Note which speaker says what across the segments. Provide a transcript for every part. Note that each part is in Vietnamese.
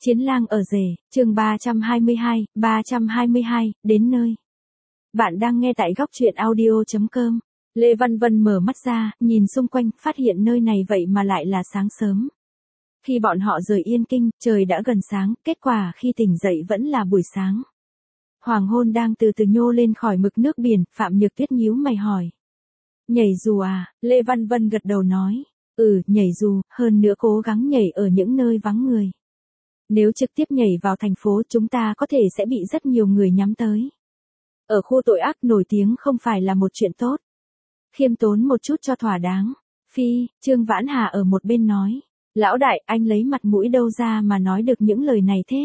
Speaker 1: Chiến lang ở rể, chương 322, đến nơi. Bạn đang nghe tại góc truyện audio.com. Lê Văn Vân mở mắt ra, nhìn xung quanh, phát hiện nơi này vậy mà lại là sáng sớm. Khi bọn họ rời Yên Kinh, trời đã gần sáng, kết quả khi tỉnh dậy vẫn là buổi sáng. Hoàng hôn đang từ từ nhô lên khỏi mực nước biển, Phạm Nhược Tuyết nhíu mày hỏi. Nhảy dù à? Lê Văn Vân gật đầu nói. Nhảy dù, hơn nữa cố gắng nhảy ở những nơi vắng người. Nếu trực tiếp nhảy vào thành phố chúng ta có thể sẽ bị rất nhiều người nhắm tới. Ở khu tội ác nổi tiếng không phải là một chuyện tốt. Khiêm tốn một chút cho thỏa đáng. Phi, Trương Vãn Hà ở một bên nói. Lão đại, anh lấy mặt mũi đâu ra mà nói được những lời này thế?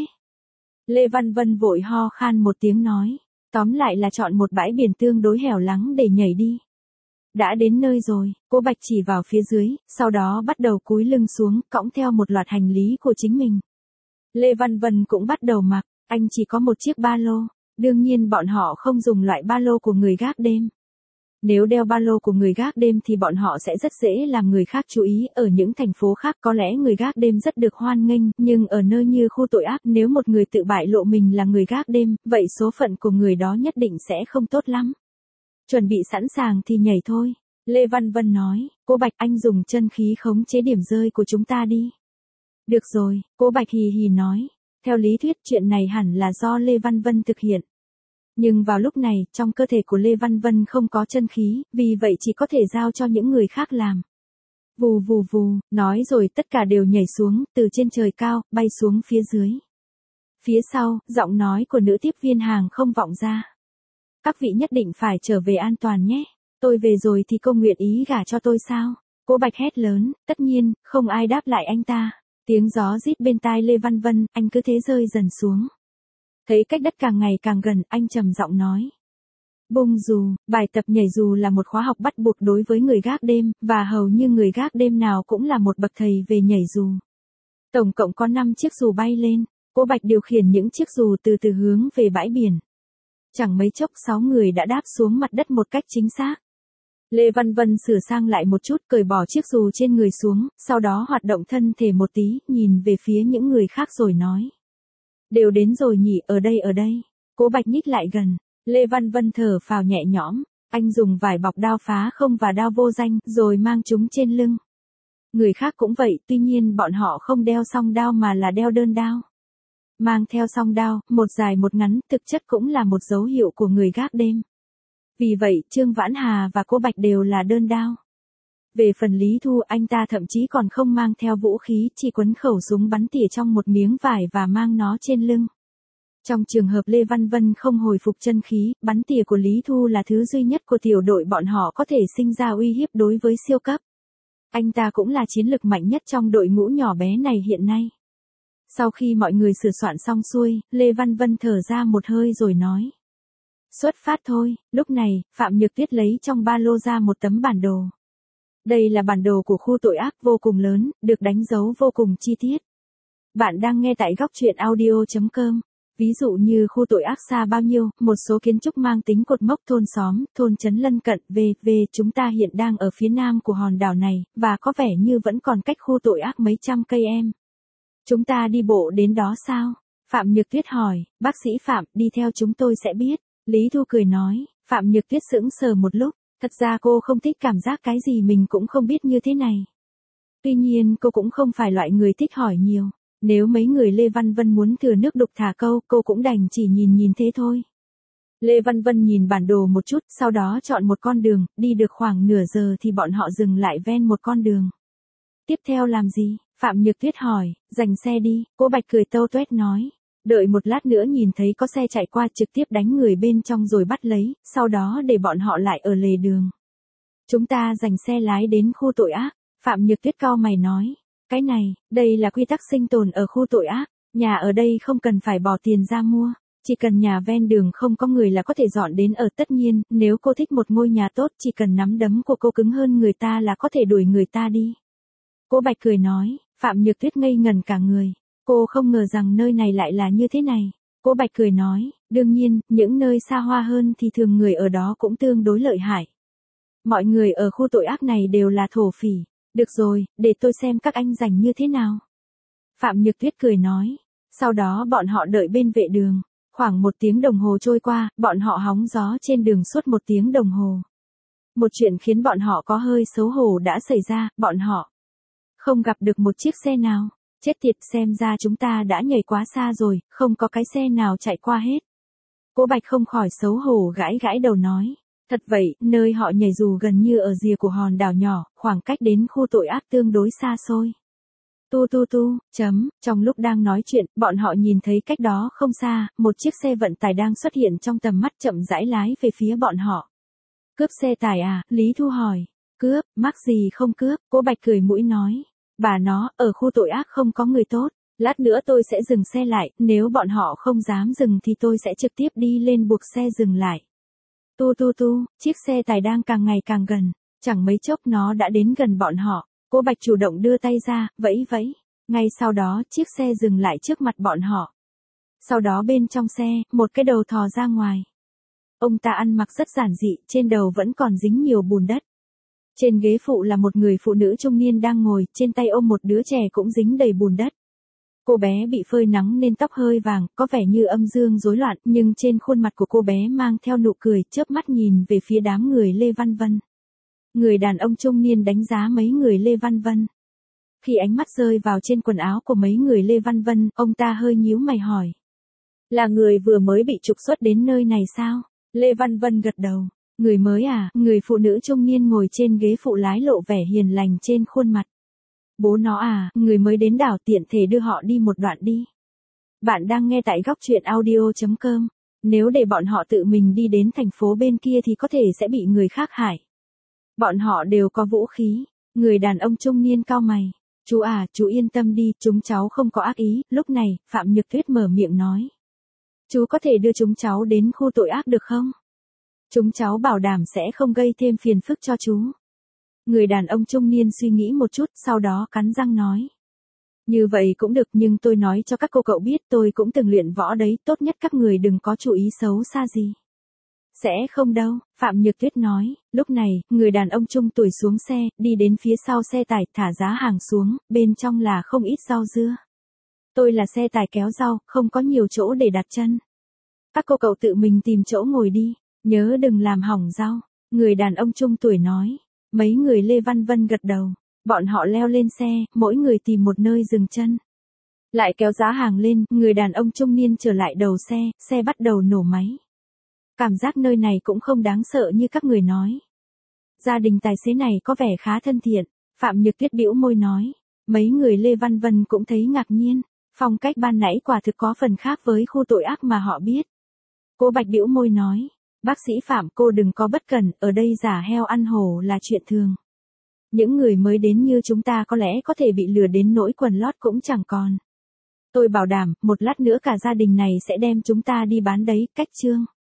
Speaker 1: Lê Văn Vân vội ho khan một tiếng nói. Tóm lại là chọn một bãi biển tương đối hẻo lánh để nhảy đi. Đã đến nơi rồi, cô Bạch chỉ vào phía dưới, sau đó bắt đầu cúi lưng xuống, cõng theo một loạt hành lý của chính mình. Lê Văn Vân cũng bắt đầu mặc, anh chỉ có một chiếc ba lô, đương nhiên bọn họ không dùng loại ba lô của người gác đêm. Nếu đeo ba lô của người gác đêm thì bọn họ sẽ rất dễ làm người khác chú ý, ở những thành phố khác có lẽ người gác đêm rất được hoan nghênh, nhưng ở nơi như khu tội ác nếu một người tự bại lộ mình là người gác đêm, vậy số phận của người đó nhất định sẽ không tốt lắm. Chuẩn bị sẵn sàng thì nhảy thôi. Lê Văn Vân nói, cô Bạch anh dùng chân khí khống chế điểm rơi của chúng ta đi. Được rồi, cô Bạch hì hì nói. Theo lý thuyết chuyện này hẳn là do Lê Văn Vân thực hiện. Nhưng vào lúc này, trong cơ thể của Lê Văn Vân không có chân khí, vì vậy chỉ có thể giao cho những người khác làm. Vù vù vù, nói rồi tất cả đều nhảy xuống, từ trên trời cao, bay xuống phía dưới. Phía sau, giọng nói của nữ tiếp viên hàng không vọng ra. Các vị nhất định phải trở về an toàn nhé. Tôi về rồi thì cô nguyện ý gả cho tôi sao? Cô Bạch hét lớn, tất nhiên, không ai đáp lại anh ta. Tiếng gió rít bên tai Lê Văn Vân, anh cứ thế rơi dần xuống. Thấy cách đất càng ngày càng gần, anh trầm giọng nói. Bung dù, bài tập nhảy dù là một khóa học bắt buộc đối với người gác đêm, và hầu như người gác đêm nào cũng là một bậc thầy về nhảy dù. Tổng cộng có 5 chiếc dù bay lên, cô Bạch điều khiển những chiếc dù từ từ hướng về bãi biển. Chẳng mấy chốc 6 người đã đáp xuống mặt đất một cách chính xác. Lê Văn Vân sửa sang lại một chút, cởi bỏ chiếc dù trên người xuống, sau đó hoạt động thân thể một tí, nhìn về phía những người khác rồi nói. Đều đến rồi nhỉ, ở đây. Cố Bạch nhích lại gần. Lê Văn Vân thở phào nhẹ nhõm, anh dùng vải bọc đao phá không và đao vô danh, rồi mang chúng trên lưng. Người khác cũng vậy, tuy nhiên bọn họ không đeo song đao mà là đeo đơn đao. Mang theo song đao, một dài một ngắn, thực chất cũng là một dấu hiệu của người gác đêm. Vì vậy, Trương Vãn Hà và cô Bạch đều là đơn đao. Về phần Lý Thu, anh ta thậm chí còn không mang theo vũ khí, chỉ quấn khẩu súng bắn tỉa trong một miếng vải và mang nó trên lưng. Trong trường hợp Lê Văn Vân không hồi phục chân khí, bắn tỉa của Lý Thu là thứ duy nhất của tiểu đội bọn họ có thể sinh ra uy hiếp đối với siêu cấp. Anh ta cũng là chiến lực mạnh nhất trong đội ngũ nhỏ bé này hiện nay. Sau khi mọi người sửa soạn xong xuôi, Lê Văn Vân thở ra một hơi rồi nói. Xuất phát thôi. Lúc này, Phạm Nhược Tuyết lấy trong ba lô ra một tấm bản đồ. Đây là bản đồ của khu tội ác vô cùng lớn, được đánh dấu vô cùng chi tiết. Bạn đang nghe tại góc truyện audio.com. Ví dụ như khu tội ác xa bao nhiêu, một số kiến trúc mang tính cột mốc thôn xóm, thôn trấn lân cận, chúng ta hiện đang ở phía nam của hòn đảo này, và có vẻ như vẫn còn cách khu tội ác mấy trăm cây em. Chúng ta đi bộ đến đó sao? Phạm Nhược Tuyết hỏi, bác sĩ Phạm, đi theo chúng tôi sẽ biết. Lý Thu cười nói, Phạm Nhược Tuyết sững sờ một lúc, thật ra cô không thích cảm giác cái gì mình cũng không biết như thế này. Tuy nhiên cô cũng không phải loại người thích hỏi nhiều, nếu mấy người Lê Văn Vân muốn thừa nước đục thả câu, cô cũng đành chỉ nhìn thế thôi. Lê Văn Vân nhìn bản đồ một chút, sau đó chọn một con đường, đi được khoảng nửa giờ thì bọn họ dừng lại ven một con đường. Tiếp theo làm gì? Phạm Nhược Tuyết hỏi, dành xe đi, cô Bạch cười tâu tuét nói. Đợi một lát nữa nhìn thấy có xe chạy qua trực tiếp đánh người bên trong rồi bắt lấy, sau đó để bọn họ lại ở lề đường. Chúng ta dành xe lái đến khu tội ác, Phạm Nhược Tuyết cau mày nói. Cái này, đây là quy tắc sinh tồn ở khu tội ác, nhà ở đây không cần phải bỏ tiền ra mua, chỉ cần nhà ven đường không có người là có thể dọn đến ở. Tất nhiên, nếu cô thích một ngôi nhà tốt chỉ cần nắm đấm của cô cứng hơn người ta là có thể đuổi người ta đi. Cô Bạch cười nói, Phạm Nhược Tuyết ngây ngẩn cả người. Cô không ngờ rằng nơi này lại là như thế này. Cô Bạch cười nói, đương nhiên, những nơi xa hoa hơn thì thường người ở đó cũng tương đối lợi hại. Mọi người ở khu tội ác này đều là thổ phỉ. Được rồi, để tôi xem các anh rảnh như thế nào. Phạm Nhược Tuyết cười nói, Sau đó bọn họ đợi bên vệ đường. Khoảng 1 tiếng đồng hồ trôi qua, bọn họ hóng gió trên đường suốt 1 tiếng đồng hồ. Một chuyện khiến bọn họ có hơi xấu hổ đã xảy ra, bọn họ không gặp được một chiếc xe nào. Chết tiệt, xem ra chúng ta đã nhảy quá xa rồi, không có cái xe nào chạy qua hết. Cố Bạch không khỏi xấu hổ gãi gãi đầu nói. Thật vậy, nơi họ nhảy dù gần như ở rìa của hòn đảo nhỏ, khoảng cách đến khu tội ác tương đối xa xôi. Trong lúc đang nói chuyện, bọn họ nhìn thấy cách đó không xa, một chiếc xe vận tải đang xuất hiện trong tầm mắt chậm rãi lái về phía bọn họ. Cướp xe tải à? Lý Thu hỏi. Cướp, mắc gì không cướp? Cố Bạch cười mũi nói. Bà nó, ở khu tội ác không có người tốt. Lát nữa tôi sẽ dừng xe lại, nếu bọn họ không dám dừng thì tôi sẽ trực tiếp đi lên buộc xe dừng lại. Chiếc xe tải đang càng ngày càng gần, chẳng mấy chốc nó đã đến gần bọn họ. Cố Bạch chủ động đưa tay ra, vẫy vẫy. Ngay sau đó, chiếc xe dừng lại trước mặt bọn họ. Sau đó bên trong xe, một cái đầu thò ra ngoài. Ông ta ăn mặc rất giản dị, trên đầu vẫn còn dính nhiều bùn đất. Trên ghế phụ là một người phụ nữ trung niên đang ngồi, trên tay ôm một đứa trẻ cũng dính đầy bùn đất. Cô bé bị phơi nắng nên tóc hơi vàng, có vẻ như âm dương rối loạn, nhưng trên khuôn mặt của cô bé mang theo nụ cười, chớp mắt nhìn về phía đám người Lê Văn Vân. Người đàn ông trung niên đánh giá mấy người Lê Văn Vân. Khi ánh mắt rơi vào trên quần áo của mấy người Lê Văn Vân, ông ta hơi nhíu mày hỏi. Là người vừa mới bị trục xuất đến nơi này sao? Lê Văn Vân gật đầu. Người mới à? Người phụ nữ trung niên ngồi trên ghế phụ lái lộ vẻ hiền lành trên khuôn mặt. Bố nó à, người mới đến đảo, tiện thể đưa họ đi một đoạn đi. Bạn đang nghe tại góc truyện audio.com. Nếu để bọn họ tự mình đi đến thành phố bên kia thì có thể sẽ bị người khác hại. Bọn họ đều có vũ khí. Người đàn ông trung niên cau mày. Chú à, chú yên tâm đi, chúng cháu không có ác ý. Lúc này, Phạm Nhược Tuyết mở miệng nói. Chú có thể đưa chúng cháu đến khu tội ác được không? Chúng cháu bảo đảm sẽ không gây thêm phiền phức cho chú. Người đàn ông trung niên suy nghĩ một chút, sau đó cắn răng nói. Như vậy cũng được, nhưng tôi nói cho các cô cậu biết tôi cũng từng luyện võ đấy, tốt nhất các người đừng có chú ý xấu xa gì. Sẽ không đâu, Phạm Nhược Tuyết nói. Lúc này, người đàn ông trung tuổi xuống xe, đi đến phía sau xe tải, thả giá hàng xuống, bên trong là không ít rau dưa. Tôi là xe tải kéo rau, không có nhiều chỗ để đặt chân. Các cô cậu tự mình tìm chỗ ngồi đi, nhớ đừng làm hỏng rau. Người đàn ông trung tuổi nói. Mấy người Lê Văn Vân gật đầu. Bọn họ leo lên xe, mỗi người tìm một nơi dừng chân. Lại kéo giá hàng lên, người đàn ông trung niên trở lại đầu xe, xe bắt đầu nổ máy. Cảm giác nơi này cũng không đáng sợ như các người nói. Gia đình tài xế này có vẻ khá thân thiện. Phạm Nhược Tuyết bĩu môi nói. Mấy người Lê Văn Vân cũng thấy ngạc nhiên. Phong cách ban nãy quả thực có phần khác với khu tội ác mà họ biết. Cố Bạch bĩu môi nói. Bác sĩ Phạm, cô đừng có bất cẩn, ở đây giả heo ăn hổ là chuyện thường. Những người mới đến như chúng ta có lẽ có thể bị lừa đến nỗi quần lót cũng chẳng còn. Tôi bảo đảm, một lát nữa cả gia đình này sẽ đem chúng ta đi bán đấy, cách chương.